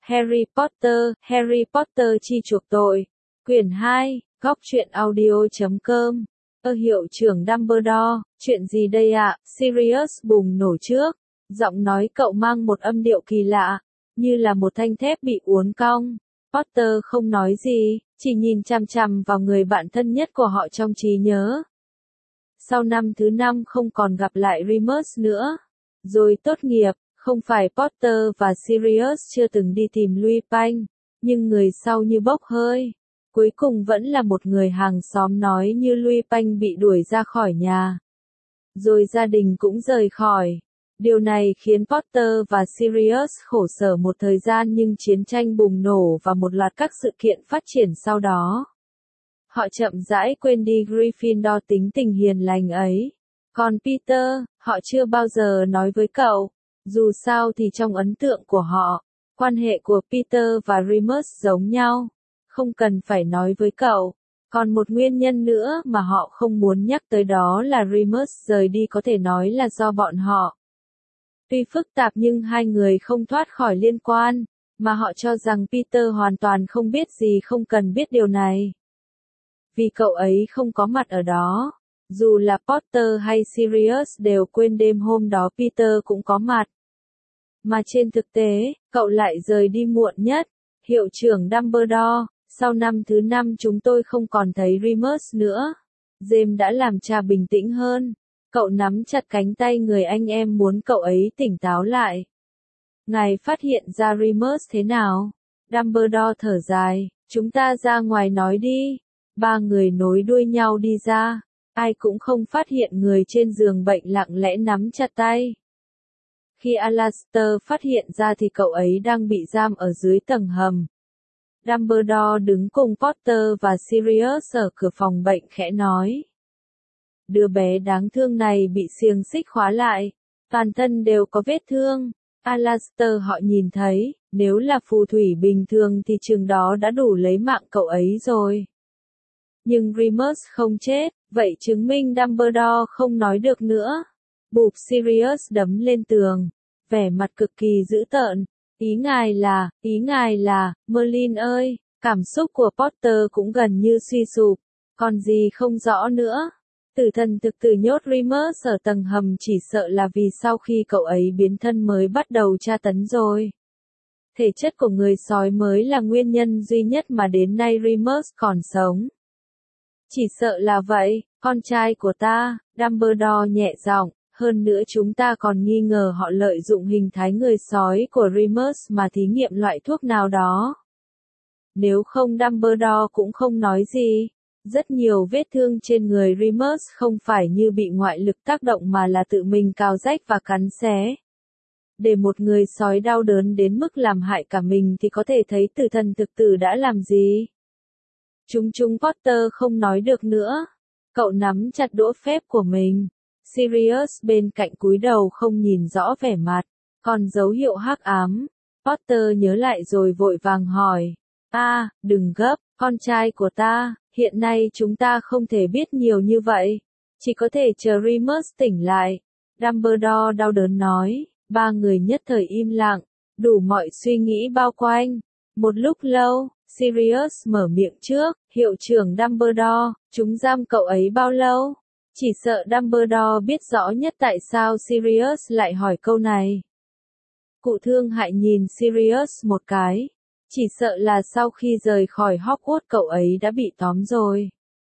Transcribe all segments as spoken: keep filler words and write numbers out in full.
Harry Potter, Harry Potter chi chuộc tội. Quyển hai, góc truyện audio chấm com. Ơ hiệu trưởng Dumbledore, chuyện gì đây ạ? Sirius bùng nổ trước. Giọng nói cậu mang một âm điệu kỳ lạ, như là một thanh thép bị uốn cong. Potter không nói gì, chỉ nhìn chằm chằm vào người bạn thân nhất của họ trong trí nhớ. Sau năm thứ năm không còn gặp lại Remus nữa. Rồi tốt nghiệp, không phải Potter và Sirius chưa từng đi tìm Lupin, nhưng người sau như bốc hơi. Cuối cùng vẫn là một người hàng xóm nói như Lupin bị đuổi ra khỏi nhà. Rồi gia đình cũng rời khỏi. Điều này khiến Potter và Sirius khổ sở một thời gian, nhưng chiến tranh bùng nổ và một loạt các sự kiện phát triển sau đó. Họ chậm rãi quên đi Gryffindor tính tình hiền lành ấy. Còn Peter, họ chưa bao giờ nói với cậu. Dù sao thì trong ấn tượng của họ, quan hệ của Peter và Remus giống nhau. Không cần phải nói với cậu. Còn một nguyên nhân nữa mà họ không muốn nhắc tới, đó là Remus rời đi có thể nói là do bọn họ. Tuy phức tạp nhưng hai người không thoát khỏi liên quan, mà họ cho rằng Peter hoàn toàn không biết gì, không cần biết điều này. Vì cậu ấy không có mặt ở đó. Dù là Potter hay Sirius đều quên đêm hôm đó Peter cũng có mặt. Mà trên thực tế, cậu lại rời đi muộn nhất. Hiệu trưởng Dumbledore, sau năm thứ năm chúng tôi không còn thấy Remus nữa. James đã làm cha bình tĩnh hơn. Cậu nắm chặt cánh tay người anh em muốn cậu ấy tỉnh táo lại. Ngài phát hiện ra Remus thế nào? Dumbledore thở dài, chúng ta ra ngoài nói đi. Ba người nối đuôi nhau đi ra. Ai cũng không phát hiện người trên giường bệnh lặng lẽ nắm chặt tay. Khi Alastor phát hiện ra thì cậu ấy đang bị giam ở dưới tầng hầm. Dumbledore đứng cùng Potter và Sirius ở cửa phòng bệnh khẽ nói. Đứa bé đáng thương này bị xiềng xích khóa lại. Toàn thân đều có vết thương. Alastor họ nhìn thấy, nếu là phù thủy bình thường thì chừng đó đã đủ lấy mạng cậu ấy rồi. Nhưng Remus không chết, vậy chứng minh Dumbledore không nói được nữa. Bụp, Sirius đấm lên tường, vẻ mặt cực kỳ dữ tợn. Ý ngài là, ý ngài là, Merlin ơi, cảm xúc của Potter cũng gần như suy sụp, còn gì không rõ nữa. Tử thần thực tử nhốt Remus ở tầng hầm chỉ sợ là vì sau khi cậu ấy biến thân mới bắt đầu tra tấn rồi. Thể chất của người sói mới là nguyên nhân duy nhất mà đến nay Remus còn sống. Chỉ sợ là vậy, con trai của ta, Dumbledore nhẹ giọng, hơn nữa chúng ta còn nghi ngờ họ lợi dụng hình thái người sói của Remus mà thí nghiệm loại thuốc nào đó. Nếu không Dumbledore cũng không nói gì. Rất nhiều vết thương trên người Remus không phải như bị ngoại lực tác động mà là tự mình cào rách và cắn xé. Để một người sói đau đớn đến mức làm hại cả mình thì có thể thấy tử thần thực tử đã làm gì. Chúng chúng Potter không nói được nữa. Cậu nắm chặt đũa phép của mình. Sirius bên cạnh cúi đầu không nhìn rõ vẻ mặt. Còn dấu hiệu hắc ám. Potter nhớ lại rồi vội vàng hỏi. À, đừng gấp, con trai của ta, hiện nay chúng ta không thể biết nhiều như vậy. Chỉ có thể chờ Remus tỉnh lại. Dumbledore đau đớn nói. Ba người nhất thời im lặng. Đủ mọi suy nghĩ bao quanh. Một lúc lâu, Sirius mở miệng trước. Hiệu trưởng Dumbledore, chúng giam cậu ấy bao lâu? Chỉ sợ Dumbledore biết rõ nhất tại sao Sirius lại hỏi câu này. Cụ thương hại nhìn Sirius một cái. Chỉ sợ là sau khi rời khỏi Hogwarts cậu ấy đã bị tóm rồi.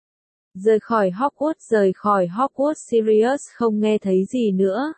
Rời khỏi Hogwarts, rời khỏi Hogwarts Sirius không nghe thấy gì nữa.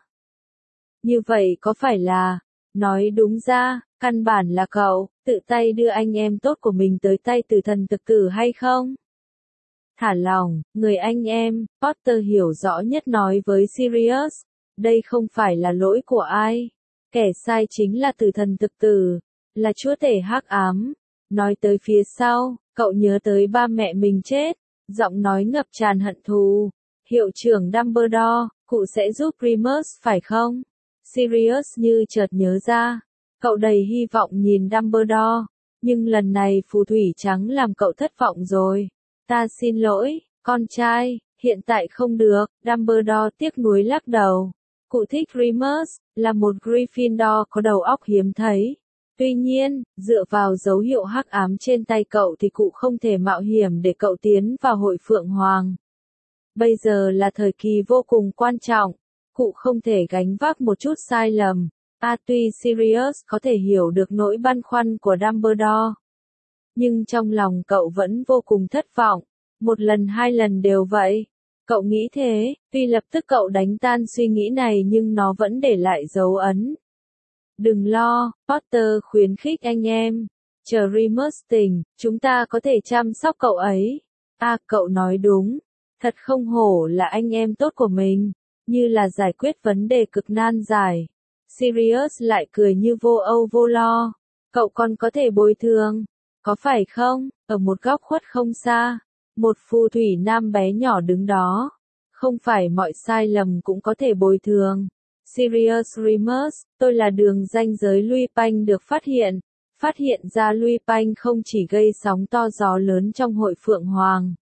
Như vậy có phải là, nói đúng ra, căn bản là cậu, tự tay đưa anh em tốt của mình tới tay tử thần thực tử hay không? Thả lòng, người anh em, Potter hiểu rõ nhất nói với Sirius, đây không phải là lỗi của ai. Kẻ sai chính là tử thần thực tử, là chúa tể hắc ám. Nói tới phía sau, cậu nhớ tới ba mẹ mình chết, giọng nói ngập tràn hận thù. Hiệu trưởng Dumbledore, cụ sẽ giúp Remus phải không? Sirius như chợt nhớ ra. Cậu đầy hy vọng nhìn Dumbledore, nhưng lần này phù thủy trắng làm cậu thất vọng rồi. Ta xin lỗi, con trai, hiện tại không được. Dumbledore tiếc nuối lắc đầu. Cụ thích Remus, là một Gryffindor có đầu óc hiếm thấy. Tuy nhiên, dựa vào dấu hiệu hắc ám trên tay cậu thì cụ không thể mạo hiểm để cậu tiến vào hội Phượng Hoàng. Bây giờ là thời kỳ vô cùng quan trọng, cụ không thể gánh vác một chút sai lầm. À, tuy Sirius có thể hiểu được nỗi băn khoăn của Dumbledore, nhưng trong lòng cậu vẫn vô cùng thất vọng. Một lần hai lần đều vậy. Cậu nghĩ thế, tuy lập tức cậu đánh tan suy nghĩ này nhưng nó vẫn để lại dấu ấn. Đừng lo, Potter khuyến khích anh em. Chờ Remus tỉnh, chúng ta có thể chăm sóc cậu ấy. À, cậu nói đúng. Thật không hổ là anh em tốt của mình. Như là giải quyết vấn đề cực nan giải. Sirius lại cười như vô âu vô lo. Cậu còn có thể bồi thường. Có phải không? Ở một góc khuất không xa, một phù thủy nam bé nhỏ đứng đó. Không phải mọi sai lầm cũng có thể bồi thường. Sirius Remus, tôi là đường ranh giới Lupin được phát hiện. Phát hiện ra Lupin không chỉ gây sóng to gió lớn trong hội Phượng Hoàng.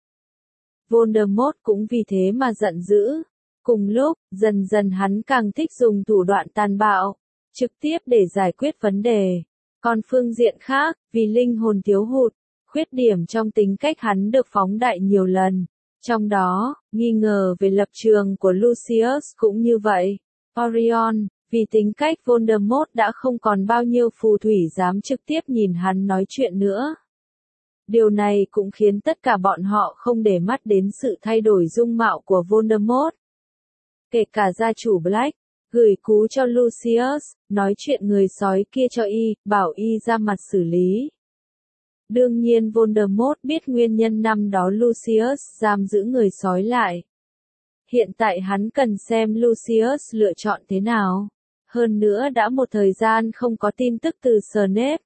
Voldemort cũng vì thế mà giận dữ. Cùng lúc, dần dần hắn càng thích dùng thủ đoạn tàn bạo, trực tiếp để giải quyết vấn đề. Còn phương diện khác, vì linh hồn thiếu hụt, khuyết điểm trong tính cách hắn được phóng đại nhiều lần. Trong đó, nghi ngờ về lập trường của Lucius cũng như vậy. Orion, vì tính cách Voldemort đã không còn bao nhiêu phù thủy dám trực tiếp nhìn hắn nói chuyện nữa. Điều này cũng khiến tất cả bọn họ không để mắt đến sự thay đổi dung mạo của Voldemort. Kể cả gia chủ Black, gửi cú cho Lucius, nói chuyện người sói kia cho y, bảo y ra mặt xử lý. Đương nhiên Voldemort biết nguyên nhân năm đó Lucius giam giữ người sói lại. Hiện tại hắn cần xem Lucius lựa chọn thế nào. Hơn nữa đã một thời gian không có tin tức từ Snape.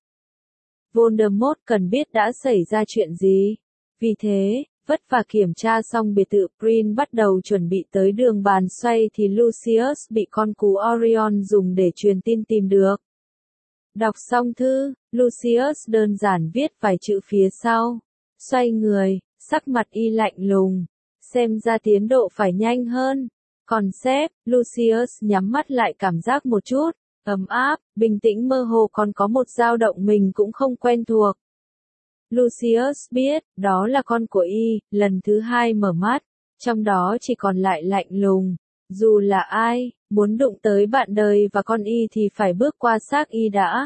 Voldemort cần biết đã xảy ra chuyện gì. Vì thế, vất vả kiểm tra xong biệt thự Prin bắt đầu chuẩn bị tới đường bàn xoay thì Lucius bị con cú Orion dùng để truyền tin tìm được. Đọc xong thư, Lucius đơn giản viết vài chữ phía sau. Xoay người, sắc mặt y lạnh lùng. Xem ra tiến độ phải nhanh hơn. Còn sếp, Lucius nhắm mắt lại cảm giác một chút. Ấm áp, bình tĩnh mơ hồ còn có một dao động mình cũng không quen thuộc. Lucius biết, đó là con của y, lần thứ hai mở mắt. Trong đó chỉ còn lại lạnh lùng. Dù là ai, muốn đụng tới bạn đời và con y thì phải bước qua xác y đã.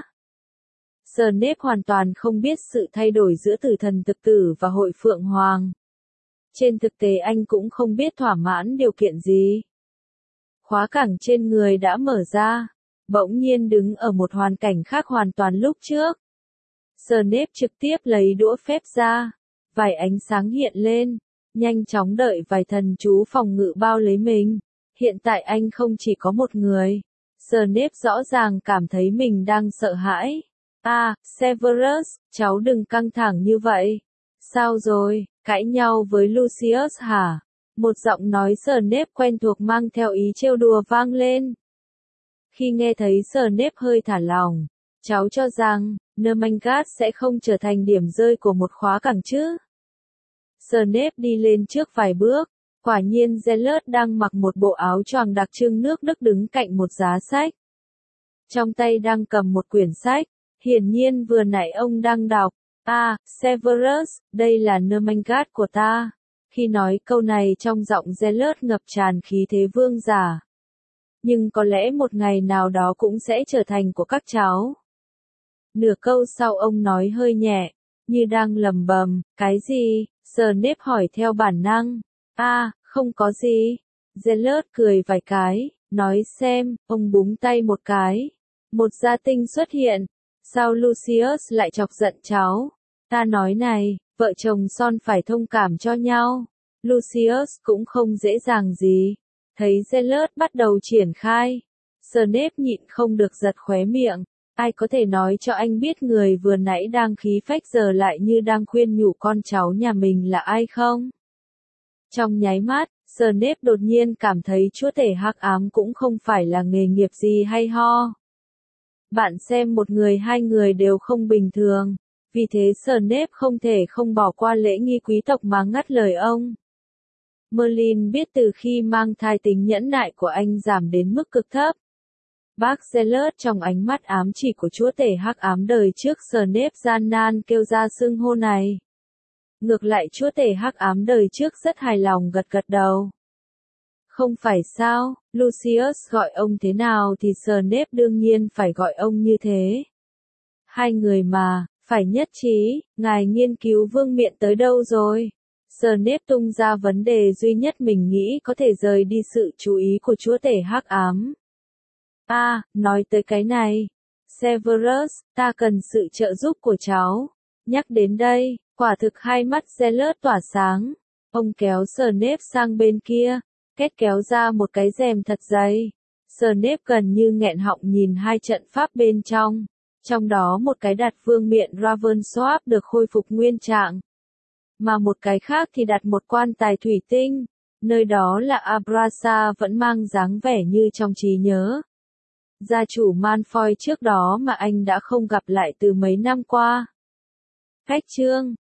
Snape hoàn toàn không biết sự thay đổi giữa tử thần thực tử và hội Phượng Hoàng. Trên thực tế anh cũng không biết thỏa mãn điều kiện gì. Khóa cảng trên người đã mở ra, bỗng nhiên đứng ở một hoàn cảnh khác hoàn toàn lúc trước. Snape trực tiếp lấy đũa phép ra, vài ánh sáng hiện lên, nhanh chóng đợi vài thần chú phòng ngự bao lấy mình. Hiện tại anh không chỉ có một người. Snape rõ ràng cảm thấy mình đang sợ hãi. À, Severus, cháu đừng căng thẳng như vậy. Sao rồi, cãi nhau với Lucius hả? Một giọng nói Snape quen thuộc mang theo ý trêu đùa vang lên. Khi nghe thấy Snape hơi thả lỏng, cháu cho rằng, Nermangat sẽ không trở thành điểm rơi của một khóa cảng chứ. Snape đi lên trước vài bước, quả nhiên Zealot đang mặc một bộ áo choàng đặc trưng nước Đức đứng cạnh một giá sách. Trong tay đang cầm một quyển sách, hiển nhiên vừa nãy ông đang đọc. À, Severus, đây là Nermangat của ta. Khi nói câu này trong giọng Zealot ngập tràn khí thế vương giả. Nhưng có lẽ một ngày nào đó cũng sẽ trở thành của các cháu. Nửa câu sau ông nói hơi nhẹ, như đang lầm bầm, cái gì? Snape hỏi theo bản năng. À, không có gì. Zealot cười vài cái, nói xem, ông búng tay một cái. Một gia tinh xuất hiện. Sao Lucius lại chọc giận cháu? Ta nói này, vợ chồng son phải thông cảm cho nhau. Lucius cũng không dễ dàng gì. Thấy Zealot bắt đầu triển khai. Snape nhịn không được giật khóe miệng. Ai có thể nói cho anh biết người vừa nãy đang khí phách giờ lại như đang khuyên nhủ con cháu nhà mình là ai không? Trong nháy mắt, Snape đột nhiên cảm thấy chúa tể hắc ám cũng không phải là nghề nghiệp gì hay ho. Bạn xem một người hai người đều không bình thường. Vì thế Snape không thể không bỏ qua lễ nghi quý tộc mà ngắt lời ông. Merlin biết từ khi mang thai tính nhẫn nại của anh giảm đến mức cực thấp. Bác Zealot trong ánh mắt ám chỉ của chúa tể hắc ám đời trước Snape gian nan kêu ra xưng hô này. Ngược lại chúa tể hắc ám đời trước rất hài lòng gật gật đầu. Không phải sao, Lucius gọi ông thế nào thì Snape đương nhiên phải gọi ông như thế. Hai người mà, phải nhất trí, ngài nghiên cứu vương miện tới đâu rồi? Snape tung ra vấn đề duy nhất mình nghĩ có thể rời đi sự chú ý của chúa tể hắc ám. À, nói tới cái này. Severus, ta cần sự trợ giúp của cháu. Nhắc đến đây, quả thực hai mắt Zealot tỏa sáng. Ông kéo Snape sang bên kia, kết kéo ra một cái rèm thật dày. Snape gần như nghẹn họng nhìn hai trận pháp bên trong. Trong đó một cái đặt vương miện Ravensworth được khôi phục nguyên trạng. Mà một cái khác thì đặt một quan tài thủy tinh. Nơi đó là Abrasa vẫn mang dáng vẻ như trong trí nhớ. Gia chủ Malfoy trước đó mà anh đã không gặp lại từ mấy năm qua. Cách chương